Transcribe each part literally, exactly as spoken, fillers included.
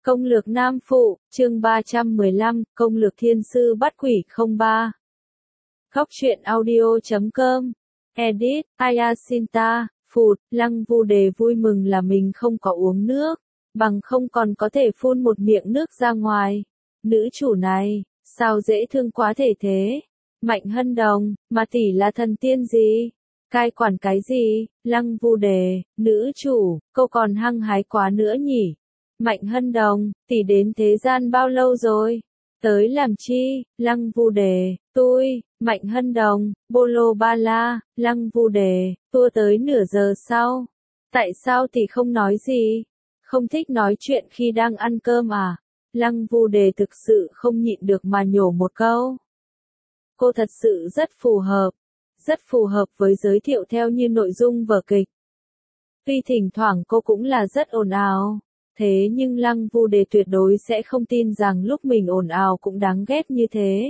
Công lược Nam Phụ, chương ba trăm mười lăm, Công lược Thiên Sư Bắt Quỷ không ba. Góc truyện audio chấm com. Edit, Ayasinta, Phụt, Lăng Vu Đề vui mừng là mình không có uống nước, bằng không còn có thể phun một miệng nước ra ngoài. Nữ chủ này, sao dễ thương quá thể thế. Mạnh Hân Đồng, mà tỷ là thần tiên gì? Cai quản cái gì? Lăng Vu Đề, nữ chủ, cô còn hăng hái quá nữa nhỉ? Mạnh Hân Đồng, tỷ đến thế gian bao lâu rồi? Tới làm chi? Lăng Vu Đề, tôi, Mạnh Hân Đồng, Bolo Ba La, Lăng Vu Đề, tua tới nửa giờ sau. Tại sao tỷ không nói gì? Không thích nói chuyện khi đang ăn cơm à? Lăng Vu Đề thực sự không nhịn được mà nhổ một câu. Cô thật sự rất phù hợp, rất phù hợp với giới thiệu theo như nội dung vở kịch. Tuy thỉnh thoảng cô cũng là rất ồn ào, thế nhưng Lăng Vu Đề tuyệt đối sẽ không tin rằng lúc mình ồn ào cũng đáng ghét như thế.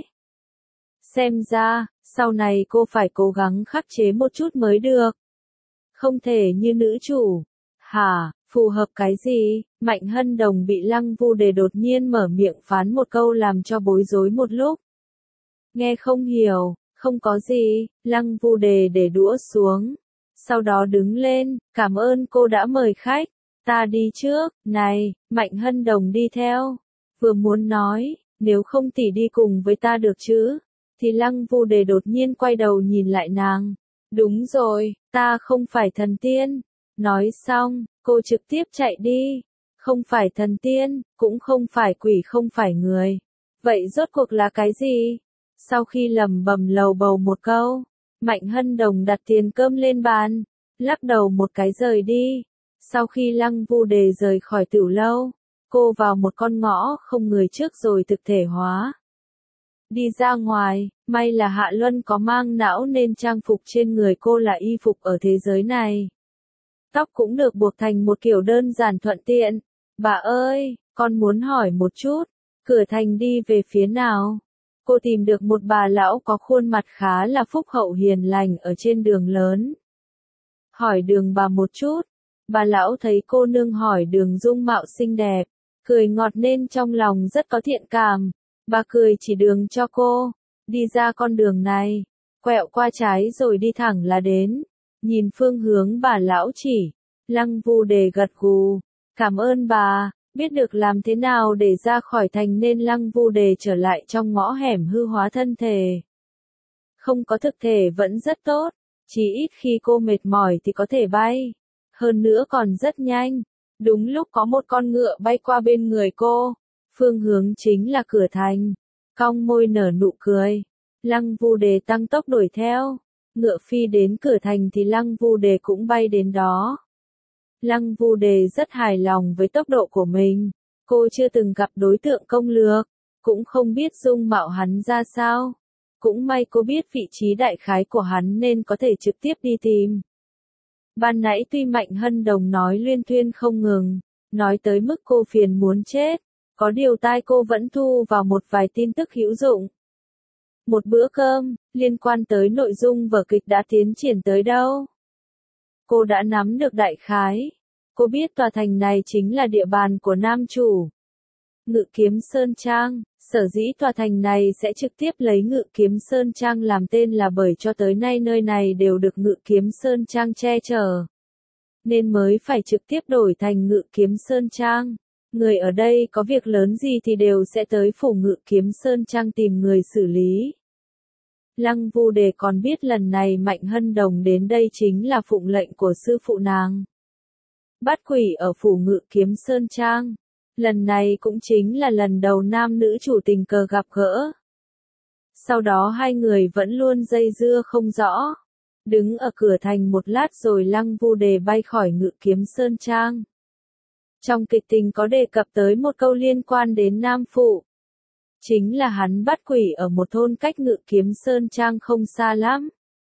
Xem ra, sau này cô phải cố gắng khắc chế một chút mới được. Không thể như nữ chủ. Hả, phù hợp cái gì? Mạnh Hân Đồng bị Lăng Vu Đề đột nhiên mở miệng phán một câu làm cho bối rối một lúc. Nghe không hiểu, không có gì, Lăng Vu Đề để đũa xuống. Sau đó đứng lên, cảm ơn cô đã mời khách. Ta đi trước, này, Mạnh Hân Đồng đi theo. Vừa muốn nói, nếu không tỷ đi cùng với ta được chứ? Thì Lăng Vu Đề đột nhiên quay đầu nhìn lại nàng. Đúng rồi, ta không phải thần tiên. Nói xong, cô trực tiếp chạy đi. Không phải thần tiên, cũng không phải quỷ, không phải người. Vậy rốt cuộc là cái gì? Sau khi lẩm bẩm lầu bầu một câu, Mạnh Hân Đồng đặt tiền cơm lên bàn, lắc đầu một cái rời đi. Sau khi Lăng Vu Đề rời khỏi tiểu lâu, cô vào một con ngõ không người trước rồi thực thể hóa. Đi ra ngoài, may là Hạ Luân có mang não nên trang phục trên người cô là y phục ở thế giới này. Tóc cũng được buộc thành một kiểu đơn giản thuận tiện. Bà ơi, con muốn hỏi một chút, cửa thành đi về phía nào? Cô tìm được một bà lão có khuôn mặt khá là phúc hậu hiền lành ở trên đường lớn. Hỏi đường bà một chút. Bà lão thấy cô nương hỏi đường dung mạo xinh đẹp, cười ngọt nên trong lòng rất có thiện cảm. Bà cười chỉ đường cho cô, đi ra con đường này, quẹo qua trái rồi đi thẳng là đến. Nhìn phương hướng bà lão chỉ, Lăng Vu Đề gật gù, cảm ơn bà, biết được làm thế nào để ra khỏi thành nên Lăng Vu Đề trở lại trong ngõ hẻm hư hóa thân thể. Không có thực thể vẫn rất tốt, chỉ ít khi cô mệt mỏi thì có thể bay. Hơn nữa còn rất nhanh. Đúng lúc có một con ngựa bay qua bên người cô. Phương hướng chính là cửa thành. Cong môi nở nụ cười. Lăng Vu Đề tăng tốc đuổi theo. Ngựa phi đến cửa thành thì Lăng Vu Đề cũng bay đến đó. Lăng Vu Đề rất hài lòng với tốc độ của mình. Cô chưa từng gặp đối tượng công lược. Cũng không biết dung mạo hắn ra sao. Cũng may cô biết vị trí đại khái của hắn nên có thể trực tiếp đi tìm. Ban nãy tuy Mạnh Hân Đồng nói luyên thuyên không ngừng, nói tới mức cô phiền muốn chết, có điều tai cô vẫn thu vào một vài tin tức hữu dụng. Một bữa cơm, liên quan tới nội dung vở kịch đã tiến triển tới đâu? Cô đã nắm được đại khái. Cô biết tòa thành này chính là địa bàn của nam chủ. Ngự Kiếm Sơn Trang, sở dĩ tòa thành này sẽ trực tiếp lấy Ngự Kiếm Sơn Trang làm tên là bởi cho tới nay nơi này đều được Ngự Kiếm Sơn Trang che chở. Nên mới phải trực tiếp đổi thành Ngự Kiếm Sơn Trang. Người ở đây có việc lớn gì thì đều sẽ tới phủ Ngự Kiếm Sơn Trang tìm người xử lý. Lăng Vu Đề còn biết lần này Mạnh Hân Đồng đến đây chính là phụng lệnh của sư phụ nàng. Bắt quỷ ở phủ Ngự Kiếm Sơn Trang. Lần này cũng chính là lần đầu nam nữ chủ tình cờ gặp gỡ. Sau đó hai người vẫn luôn dây dưa không rõ. Đứng ở cửa thành một lát rồi Lăng Vu Đề bay khỏi Ngự Kiếm Sơn Trang. Trong kịch tình có đề cập tới một câu liên quan đến Nam Phụ. Chính là hắn bắt quỷ ở một thôn cách Ngự Kiếm Sơn Trang không xa lắm.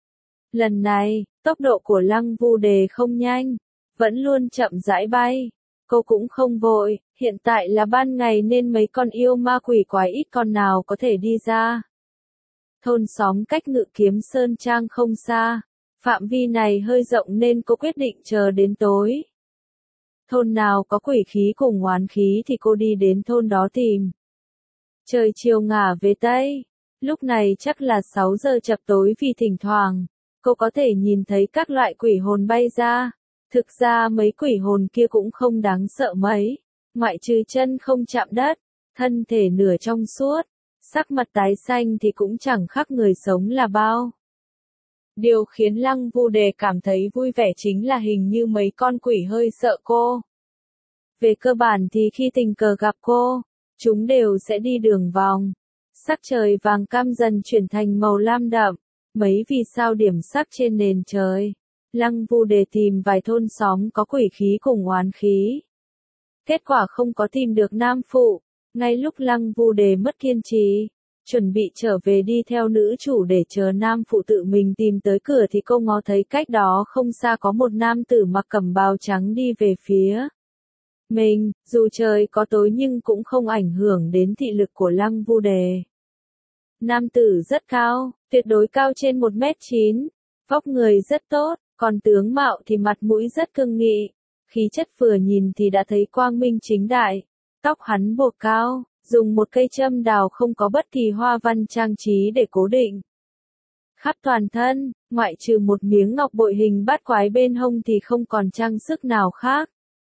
Lần này, tốc độ của Lăng Vu Đề không nhanh, vẫn luôn chậm rãi bay. Cô cũng không vội, hiện tại là ban ngày nên mấy con yêu ma quỷ quái ít con nào có thể đi ra. Thôn xóm cách Ngự Kiếm Sơn Trang không xa, phạm vi này hơi rộng nên cô quyết định chờ đến tối. Thôn nào có quỷ khí cùng oán khí thì cô đi đến thôn đó tìm. Trời chiều ngả về Tây. Lúc này chắc là sáu giờ chập tối vì thỉnh thoảng, cô có thể nhìn thấy các loại quỷ hồn bay ra. Thực ra mấy quỷ hồn kia cũng không đáng sợ mấy. Ngoại trừ chân không chạm đất, thân thể nửa trong suốt, sắc mặt tái xanh thì cũng chẳng khác người sống là bao. Điều khiến Lăng Vu Đề cảm thấy vui vẻ chính là hình như mấy con quỷ hơi sợ cô. Về cơ bản thì khi tình cờ gặp cô, chúng đều sẽ đi đường vòng. Sắc trời vàng cam dần chuyển thành màu lam đậm, mấy vì sao điểm sắc trên nền trời. Lăng Vu Đề tìm vài thôn xóm có quỷ khí cùng oán khí. Kết quả không có tìm được nam phụ. Ngay lúc Lăng Vu Đề mất kiên trì, chuẩn bị trở về đi theo nữ chủ để chờ nam phụ tự mình tìm tới cửa thì cô ngó thấy cách đó không xa có một nam tử mặc cẩm bào trắng đi về phía mình, dù trời có tối nhưng cũng không ảnh hưởng đến thị lực của Lăng Vu Đề. Nam tử rất cao, tuyệt đối cao trên một mét chín, vóc người rất tốt, còn tướng mạo thì mặt mũi rất cương nghị, khí chất vừa nhìn thì đã thấy quang minh chính đại. Tóc hắn buộc cao, dùng một cây châm đào không có bất kỳ hoa văn trang trí để cố định. Khắp toàn thân, ngoại trừ một miếng ngọc bội hình bát quái bên hông thì không còn trang sức nào khác.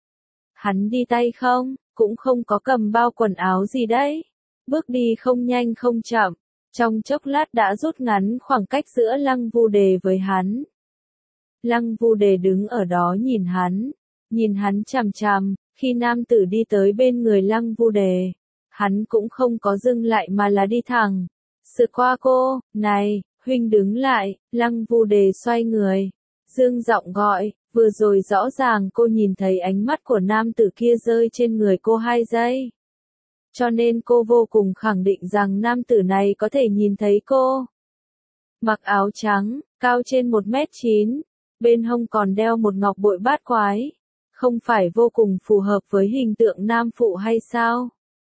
Hắn đi tay không, cũng không có cầm bao quần áo gì đấy. Bước đi không nhanh không chậm, trong chốc lát đã rút ngắn khoảng cách giữa Lăng Vu Đề với hắn. Lăng Vu Đề đứng ở đó nhìn hắn, nhìn hắn chằm chằm, khi nam tử đi tới bên người Lăng Vu Đề, hắn cũng không có dừng lại mà là đi thẳng. Sượt qua cô, này, huynh đứng lại, Lăng Vu Đề xoay người, dương giọng gọi, vừa rồi rõ ràng cô nhìn thấy ánh mắt của nam tử kia rơi trên người cô hai giây. Cho nên cô vô cùng khẳng định rằng nam tử này có thể nhìn thấy cô. Mặc áo trắng, cao trên một mét chín, bên hông còn đeo một ngọc bội bát quái. Không phải vô cùng phù hợp với hình tượng nam phụ hay sao?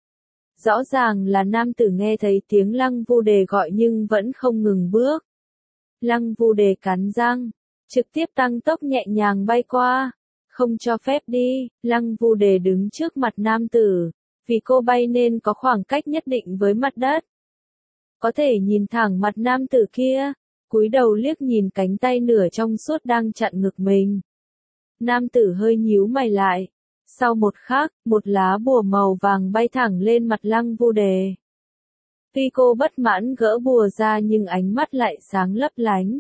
Rõ ràng là nam tử nghe thấy tiếng Lăng Vu Đề gọi nhưng vẫn không ngừng bước. Lăng Vu Đề cắn răng, trực tiếp tăng tốc nhẹ nhàng bay qua. Không cho phép đi, Lăng Vu Đề đứng trước mặt nam tử, vì cô bay nên có khoảng cách nhất định với mặt đất. Có thể nhìn thẳng mặt nam tử kia, cúi đầu liếc nhìn cánh tay nửa trong suốt đang chặn ngực mình. Nam tử hơi nhíu mày lại. Sau một khắc, một lá bùa màu vàng bay thẳng lên mặt Lăng Vu Đề. Tuy cô bất mãn gỡ bùa ra nhưng ánh mắt lại sáng lấp lánh.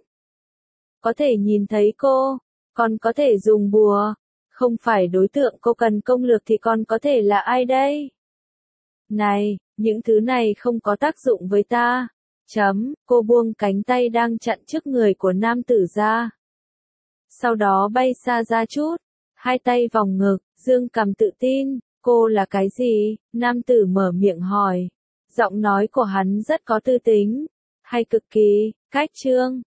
Có thể nhìn thấy cô, còn có thể dùng bùa. Không phải đối tượng cô cần công lược thì còn có thể là ai đây? Này, những thứ này không có tác dụng với ta. Chấm, cô buông cánh tay đang chặn trước người của nam tử ra. Sau đó bay xa ra chút, hai tay vòng ngực, dương cằm tự tin, cô là cái gì? Nam tử mở miệng hỏi. Giọng nói của hắn rất có tư tính, hay cực kỳ, cách trương,